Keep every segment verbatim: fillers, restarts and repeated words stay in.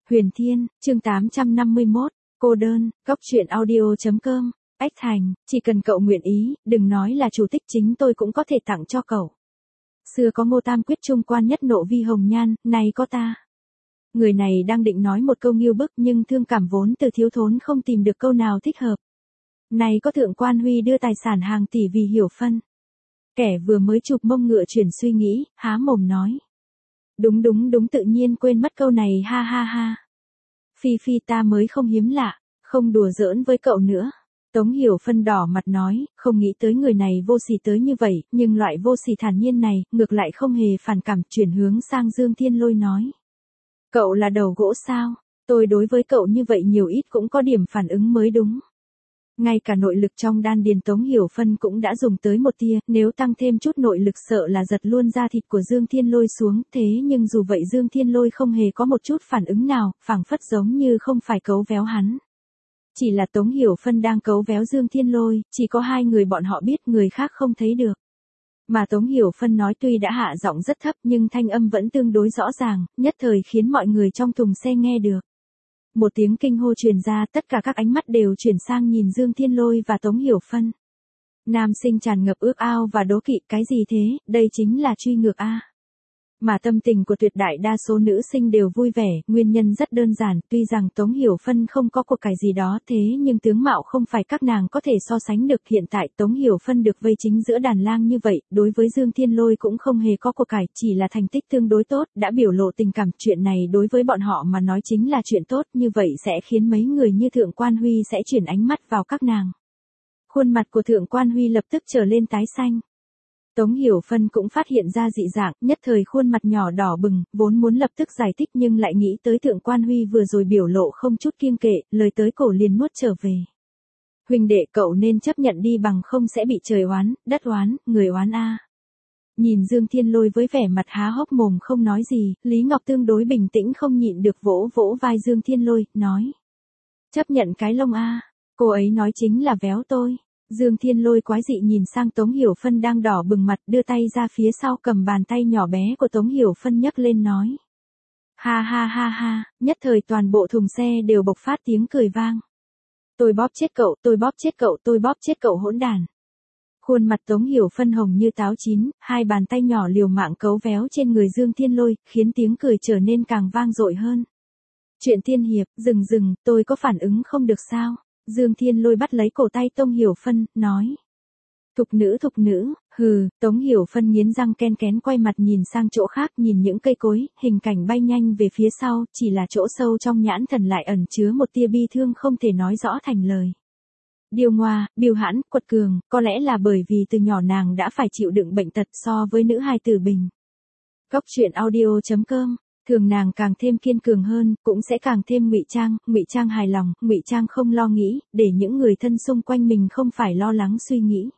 Huyền Thiên, chương tám trăm năm mươi mốt, cô đơn, góc truyện audio.com, Ách Thành, chỉ cần cậu nguyện ý, đừng nói là chủ tích chính tôi cũng có thể tặng cho cậu. Xưa có Ngô Tam Quyết trung quan nhất nộ vi hồng nhan, nay có ta. Người này đang định nói một câu nghiêu bức nhưng thương cảm vốn từ thiếu thốn không tìm được câu nào thích hợp. Này có Thượng Quan Huy đưa tài sản hàng tỷ vì hiểu phân. Kẻ vừa mới chụp mông ngựa chuyển suy nghĩ, há mồm nói. Đúng đúng đúng tự nhiên quên mất câu này ha ha ha. Phi Phi ta mới không hiếm lạ, không đùa giỡn với cậu nữa. Tống Hiểu Phân đỏ mặt nói, không nghĩ tới người này vô sỉ tới như vậy, nhưng loại vô sỉ thản nhiên này, ngược lại không hề phản cảm, chuyển hướng sang Dương Thiên Lôi nói. Cậu là đầu gỗ sao, tôi đối với cậu như vậy nhiều ít cũng có điểm phản ứng mới đúng. Ngay cả nội lực trong đan điền Tống Hiểu Phân cũng đã dùng tới một tia, nếu tăng thêm chút nội lực sợ là giật luôn da thịt của Dương Thiên Lôi xuống, thế nhưng dù vậy Dương Thiên Lôi không hề có một chút phản ứng nào, phảng phất giống như không phải cấu véo hắn. Chỉ là Tống Hiểu Phân đang cấu véo Dương Thiên Lôi, chỉ có hai người bọn họ biết, người khác không thấy được. Mà Tống Hiểu Phân nói tuy đã hạ giọng rất thấp nhưng thanh âm vẫn tương đối rõ ràng, nhất thời khiến mọi người trong thùng xe nghe được. Một tiếng kinh hô truyền ra, tất cả các ánh mắt đều chuyển sang nhìn Dương Thiên Lôi và Tống Hiểu Phân. Nam sinh tràn ngập ước ao và đố kỵ, cái gì thế, đây chính là truy ngược a. Mà tâm tình của tuyệt đại đa số nữ sinh đều vui vẻ, nguyên nhân rất đơn giản, tuy rằng Tống Hiểu Phân không có cuộc cải gì đó thế nhưng tướng mạo không phải các nàng có thể so sánh được. Hiện tại Tống Hiểu Phân được vây chính giữa đàn lang như vậy, đối với Dương Thiên Lôi cũng không hề có cuộc cải, chỉ là thành tích tương đối tốt, đã biểu lộ tình cảm, chuyện này đối với bọn họ mà nói chính là chuyện tốt, như vậy sẽ khiến mấy người như Thượng Quan Huy sẽ chuyển ánh mắt vào các nàng. Khuôn mặt của Thượng Quan Huy lập tức trở lên tái xanh. Tống Hiểu Phân cũng phát hiện ra dị dạng, nhất thời khuôn mặt nhỏ đỏ bừng, vốn muốn lập tức giải thích nhưng lại nghĩ tới Thượng Quan Huy vừa rồi biểu lộ không chút kiêng kệ, lời tới cổ liền nuốt trở về. Huynh đệ cậu nên chấp nhận đi bằng không sẽ bị trời oán, đất oán, người oán a. Nhìn Dương Thiên Lôi với vẻ mặt há hốc mồm không nói gì, Lý Ngọc tương đối bình tĩnh không nhịn được vỗ vỗ vai Dương Thiên Lôi, nói. Chấp nhận cái lông a, cô ấy nói chính là véo tôi. Dương Thiên Lôi quái dị nhìn sang Tống Hiểu Phân đang đỏ bừng mặt, đưa tay ra phía sau cầm bàn tay nhỏ bé của Tống Hiểu Phân nhấc lên nói. Ha ha ha ha, nhất thời toàn bộ thùng xe đều bộc phát tiếng cười vang. Tôi bóp chết cậu, tôi bóp chết cậu, tôi bóp chết cậu hỗn đàn. Khuôn mặt Tống Hiểu Phân hồng như táo chín, hai bàn tay nhỏ liều mạng cấu véo trên người Dương Thiên Lôi, khiến tiếng cười trở nên càng vang dội hơn. Chuyện tiên hiệp, dừng dừng, tôi có phản ứng không được sao? Dương Thiên Lôi bắt lấy cổ tay Tống Hiểu Phân, nói. Thục nữ thục nữ, hừ, Tống Hiểu Phân nghiến răng ken kén quay mặt nhìn sang chỗ khác, nhìn những cây cối, hình cảnh bay nhanh về phía sau, chỉ là chỗ sâu trong nhãn thần lại ẩn chứa một tia bi thương không thể nói rõ thành lời. Điêu ngoa, biêu hãn, quật cường, có lẽ là bởi vì từ nhỏ nàng đã phải chịu đựng bệnh tật so với nữ hài tử bình. Góc truyện audio.com. Thường nàng càng thêm kiên cường hơn, cũng sẽ càng thêm ngụy trang, ngụy trang hài lòng, ngụy trang không lo nghĩ, để những người thân xung quanh mình không phải lo lắng suy nghĩ.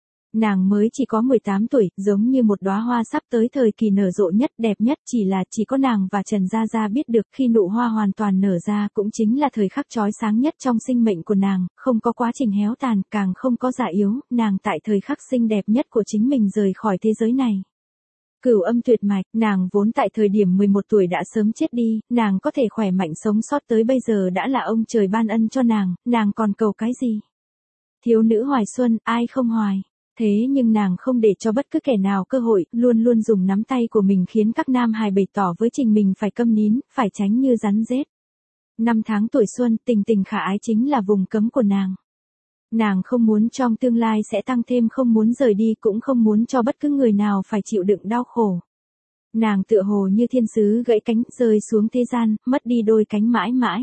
Nàng mới chỉ có mười tám tuổi, giống như một đóa hoa sắp tới thời kỳ nở rộ nhất, đẹp nhất, chỉ là chỉ có nàng và Trần Gia Gia biết được, khi nụ hoa hoàn toàn nở ra cũng chính là thời khắc chói sáng nhất trong sinh mệnh của nàng, không có quá trình héo tàn, càng không có già yếu, nàng tại thời khắc xinh đẹp nhất của chính mình rời khỏi thế giới này. Cửu âm tuyệt mạch, nàng vốn tại thời điểm mười một tuổi đã sớm chết đi, nàng có thể khỏe mạnh sống sót tới bây giờ đã là ông trời ban ân cho nàng, nàng còn cầu cái gì? Thiếu nữ hoài xuân, ai không hoài? Thế nhưng nàng không để cho bất cứ kẻ nào cơ hội, luôn luôn dùng nắm tay của mình khiến các nam hài bày tỏ với trình mình phải câm nín, phải tránh như rắn rết. Năm tháng tuổi xuân, tình tình khả ái chính là vùng cấm của nàng. Nàng không muốn trong tương lai sẽ tăng thêm, không muốn rời đi, cũng không muốn cho bất cứ người nào phải chịu đựng đau khổ. Nàng tựa hồ như thiên sứ gãy cánh, rơi xuống thế gian, mất đi đôi cánh mãi mãi.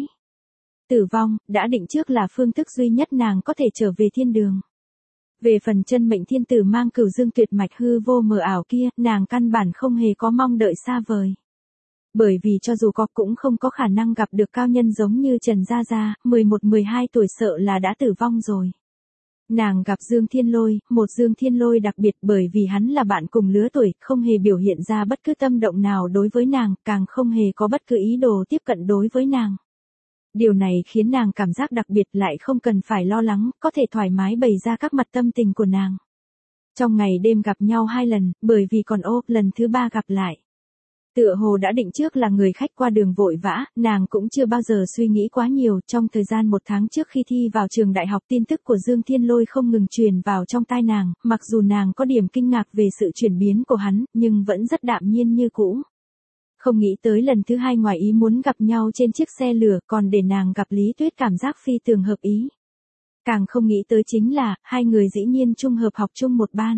Tử vong, đã định trước là phương thức duy nhất nàng có thể trở về thiên đường. Về phần chân mệnh thiên tử mang cửu dương tuyệt mạch hư vô mờ ảo kia, nàng căn bản không hề có mong đợi xa vời. Bởi vì cho dù có cũng không có khả năng gặp được cao nhân giống như Trần Gia Gia, mười một mười hai tuổi sợ là đã tử vong rồi. Nàng gặp Dương Thiên Lôi, một Dương Thiên Lôi đặc biệt bởi vì hắn là bạn cùng lứa tuổi, không hề biểu hiện ra bất cứ tâm động nào đối với nàng, càng không hề có bất cứ ý đồ tiếp cận đối với nàng. Điều này khiến nàng cảm giác đặc biệt, lại không cần phải lo lắng, có thể thoải mái bày ra các mặt tâm tình của nàng. Trong ngày đêm gặp nhau hai lần, bởi vì còn ô, lần thứ ba gặp lại. Tựa hồ đã định trước là người khách qua đường vội vã, nàng cũng chưa bao giờ suy nghĩ quá nhiều. Trong thời gian một tháng trước khi thi vào trường đại học, tin tức của Dương Thiên Lôi không ngừng truyền vào trong tai nàng, mặc dù nàng có điểm kinh ngạc về sự chuyển biến của hắn, nhưng vẫn rất đạm nhiên như cũ. Không nghĩ tới lần thứ hai ngoài ý muốn gặp nhau trên chiếc xe lửa, còn để nàng gặp Lý Tuyết cảm giác phi thường hợp ý. Càng không nghĩ tới chính là, hai người dĩ nhiên chung hợp học chung một ban.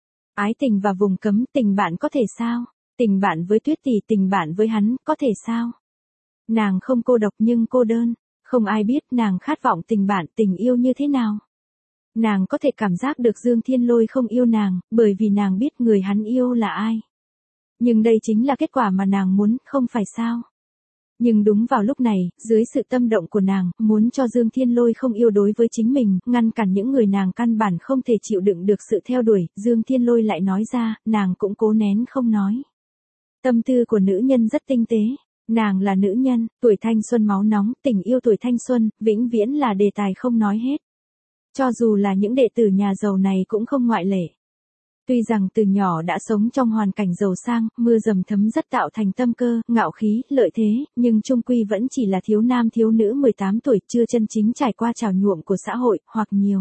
Ái tình và vùng cấm, tình bạn có thể sao? Tình bạn với Tuyết tỷ, tình bạn với hắn, có thể sao? Nàng không cô độc nhưng cô đơn, không ai biết nàng khát vọng tình bạn, tình yêu như thế nào. Nàng có thể cảm giác được Dương Thiên Lôi không yêu nàng, bởi vì nàng biết người hắn yêu là ai. Nhưng đây chính là kết quả mà nàng muốn, không phải sao? Nhưng đúng vào lúc này, dưới sự tâm động của nàng, muốn cho Dương Thiên Lôi không yêu đối với chính mình, ngăn cản những người nàng căn bản không thể chịu đựng được sự theo đuổi, Dương Thiên Lôi lại nói ra, nàng cũng cố nén không nói. Tâm tư của nữ nhân rất tinh tế, nàng là nữ nhân, tuổi thanh xuân máu nóng, tình yêu tuổi thanh xuân, vĩnh viễn là đề tài không nói hết. Cho dù là những đệ tử nhà giàu này cũng không ngoại lệ. Tuy rằng từ nhỏ đã sống trong hoàn cảnh giàu sang, mưa dầm thấm rất tạo thành tâm cơ, ngạo khí, lợi thế, nhưng chung quy vẫn chỉ là thiếu nam thiếu nữ mười tám tuổi, chưa chân chính trải qua trào nhuộm của xã hội, hoặc nhiều.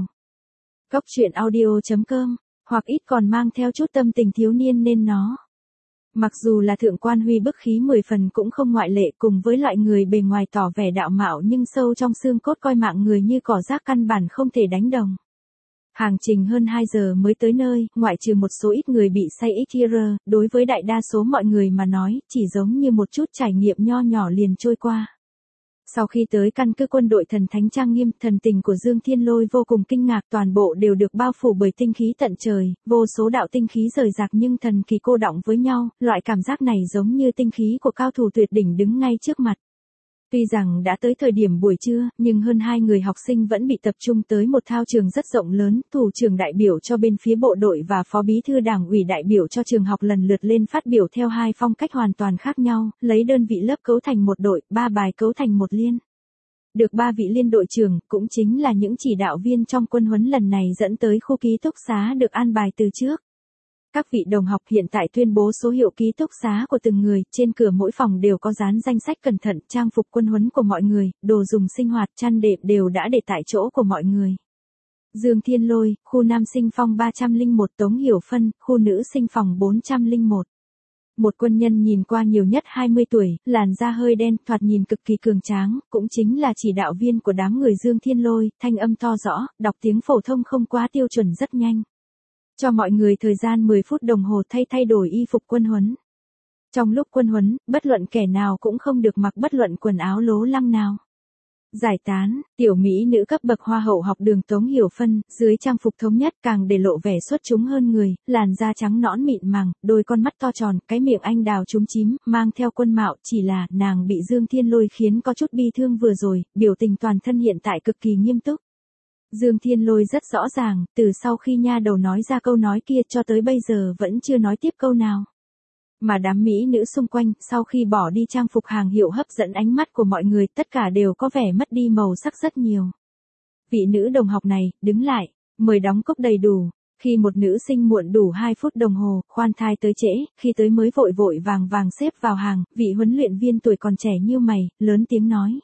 Góc truyện audio chấm com, hoặc ít còn mang theo chút tâm tình thiếu niên nên nó. Mặc dù là thượng quan Huy bức khí mười phần cũng không ngoại lệ, cùng với loại người bề ngoài tỏ vẻ đạo mạo nhưng sâu trong xương cốt coi mạng người như cỏ rác căn bản không thể đánh đồng. Hành trình hơn hai giờ mới tới nơi, ngoại trừ một số ít người bị say ít đối với đại đa số mọi người mà nói, chỉ giống như một chút trải nghiệm nho nhỏ liền trôi qua. Sau khi tới căn cứ quân đội thần thánh trang nghiêm, thần tình của Dương Thiên Lôi vô cùng kinh ngạc, toàn bộ đều được bao phủ bởi tinh khí tận trời, vô số đạo tinh khí rời rạc nhưng thần kỳ cô đọng với nhau, loại cảm giác này giống như tinh khí của cao thủ tuyệt đỉnh đứng ngay trước mặt. Tuy rằng đã tới thời điểm buổi trưa, nhưng hơn hai người học sinh vẫn bị tập trung tới một thao trường rất rộng lớn, thủ trưởng đại biểu cho bên phía bộ đội và phó bí thư đảng ủy đại biểu cho trường học lần lượt lên phát biểu theo hai phong cách hoàn toàn khác nhau, lấy đơn vị lớp cấu thành một đội, ba bài cấu thành một liên. Được ba vị liên đội trưởng, cũng chính là những chỉ đạo viên trong quân huấn lần này dẫn tới khu ký túc xá được an bài từ trước. Các vị đồng học hiện tại tuyên bố số hiệu ký túc xá của từng người, trên cửa mỗi phòng đều có dán danh sách cẩn thận, trang phục quân huấn của mọi người, đồ dùng sinh hoạt, chăn đệm đều đã để tại chỗ của mọi người. Dương Thiên Lôi, khu nam sinh phòng ba trăm lẻ một, Tống Hiểu Phân, khu nữ sinh phòng bốn trăm lẻ một. Một quân nhân nhìn qua nhiều nhất hai mươi tuổi, làn da hơi đen, thoạt nhìn cực kỳ cường tráng, cũng chính là chỉ đạo viên của đám người Dương Thiên Lôi, thanh âm to rõ, đọc tiếng phổ thông không quá tiêu chuẩn rất nhanh. Cho mọi người thời gian mười phút đồng hồ thay thay đổi y phục quân huấn. Trong lúc quân huấn, bất luận kẻ nào cũng không được mặc bất luận quần áo lố lăng nào. Giải tán, tiểu mỹ nữ cấp bậc hoa hậu học đường Tống Hiểu Phân, dưới trang phục thống nhất càng để lộ vẻ xuất chúng hơn người, làn da trắng nõn mịn màng, đôi con mắt to tròn, cái miệng anh đào chúm chím, mang theo quân mạo, chỉ là nàng bị Dương Thiên Lôi khiến có chút bi thương vừa rồi, biểu tình toàn thân hiện tại cực kỳ nghiêm túc. Dương Thiên Lôi rất rõ ràng, từ sau khi nha đầu nói ra câu nói kia cho tới bây giờ vẫn chưa nói tiếp câu nào. Mà đám mỹ nữ xung quanh, sau khi bỏ đi trang phục hàng hiệu hấp dẫn ánh mắt của mọi người, tất cả đều có vẻ mất đi màu sắc rất nhiều. Vị nữ đồng học này, đứng lại, mời đóng cốc đầy đủ. Khi một nữ sinh muộn đủ hai phút đồng hồ, khoan thai tới trễ, khi tới mới vội vội vàng vàng xếp vào hàng, vị huấn luyện viên tuổi còn trẻ như mày, lớn tiếng nói.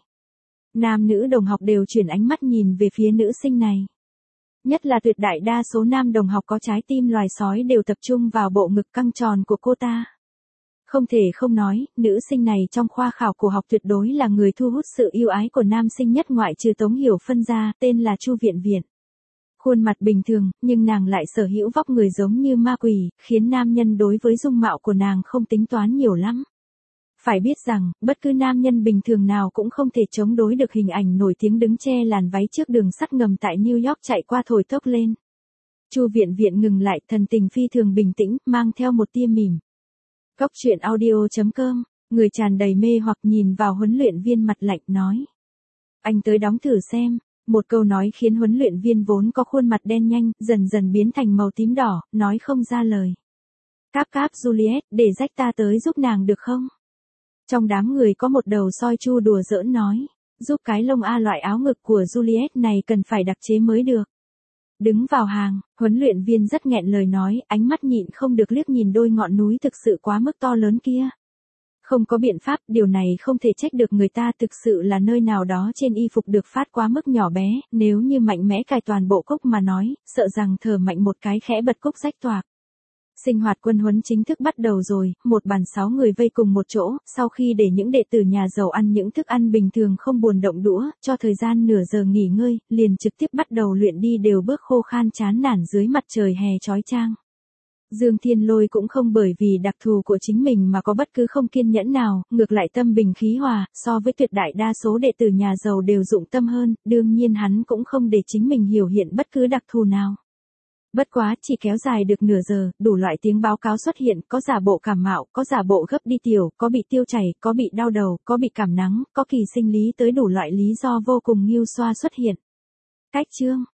Nam nữ đồng học đều chuyển ánh mắt nhìn về phía nữ sinh này. Nhất là tuyệt đại đa số nam đồng học có trái tim loài sói đều tập trung vào bộ ngực căng tròn của cô ta. Không thể không nói, nữ sinh này trong khoa khảo cổ học tuyệt đối là người thu hút sự yêu ái của nam sinh nhất ngoại trừ Tống Hiểu Phân ra, tên là Chu Viện Viện. Khuôn mặt bình thường, nhưng nàng lại sở hữu vóc người giống như ma quỷ, khiến nam nhân đối với dung mạo của nàng không tính toán nhiều lắm. Phải biết rằng, bất cứ nam nhân bình thường nào cũng không thể chống đối được hình ảnh nổi tiếng đứng che làn váy trước đường sắt ngầm tại New York chạy qua thổi tốc lên. Chu Viện Viện ngừng lại, thần tình phi thường bình tĩnh, mang theo một tia mỉm. Góc truyện audio chấm com, người tràn đầy mê hoặc nhìn vào huấn luyện viên mặt lạnh nói. Anh tới đóng thử xem. Một câu nói khiến huấn luyện viên vốn có khuôn mặt đen nhanh, dần dần biến thành màu tím đỏ, nói không ra lời. Cáp cáp Juliet, để rách ta tới giúp nàng được không? Trong đám người có một đầu soi chu đùa giỡn nói, giúp cái lông A loại áo ngực của Juliet này cần phải đặc chế mới được. Đứng vào hàng, huấn luyện viên rất nghẹn lời nói, ánh mắt nhịn không được liếc nhìn đôi ngọn núi thực sự quá mức to lớn kia. Không có biện pháp, điều này không thể trách được người ta, thực sự là nơi nào đó trên y phục được phát quá mức nhỏ bé, nếu như mạnh mẽ cài toàn bộ cúc mà nói, sợ rằng thở mạnh một cái khẽ bật cúc rách toạc. Sinh hoạt quân huấn chính thức bắt đầu rồi, một bàn sáu người vây cùng một chỗ, sau khi để những đệ tử nhà giàu ăn những thức ăn bình thường không buồn động đũa, cho thời gian nửa giờ nghỉ ngơi, liền trực tiếp bắt đầu luyện đi đều bước khô khan chán nản dưới mặt trời hè chói chang. Dương Thiên Lôi cũng không bởi vì đặc thù của chính mình mà có bất cứ không kiên nhẫn nào, ngược lại tâm bình khí hòa, so với tuyệt đại đa số đệ tử nhà giàu đều dụng tâm hơn, đương nhiên hắn cũng không để chính mình hiểu hiện bất cứ đặc thù nào. Bất quá, chỉ kéo dài được nửa giờ, đủ loại tiếng báo cáo xuất hiện, có giả bộ cảm mạo, có giả bộ gấp đi tiểu, có bị tiêu chảy, có bị đau đầu, có bị cảm nắng, có kỳ sinh lý tới đủ loại lý do vô cùng nghêu xoa xuất hiện. Cách chương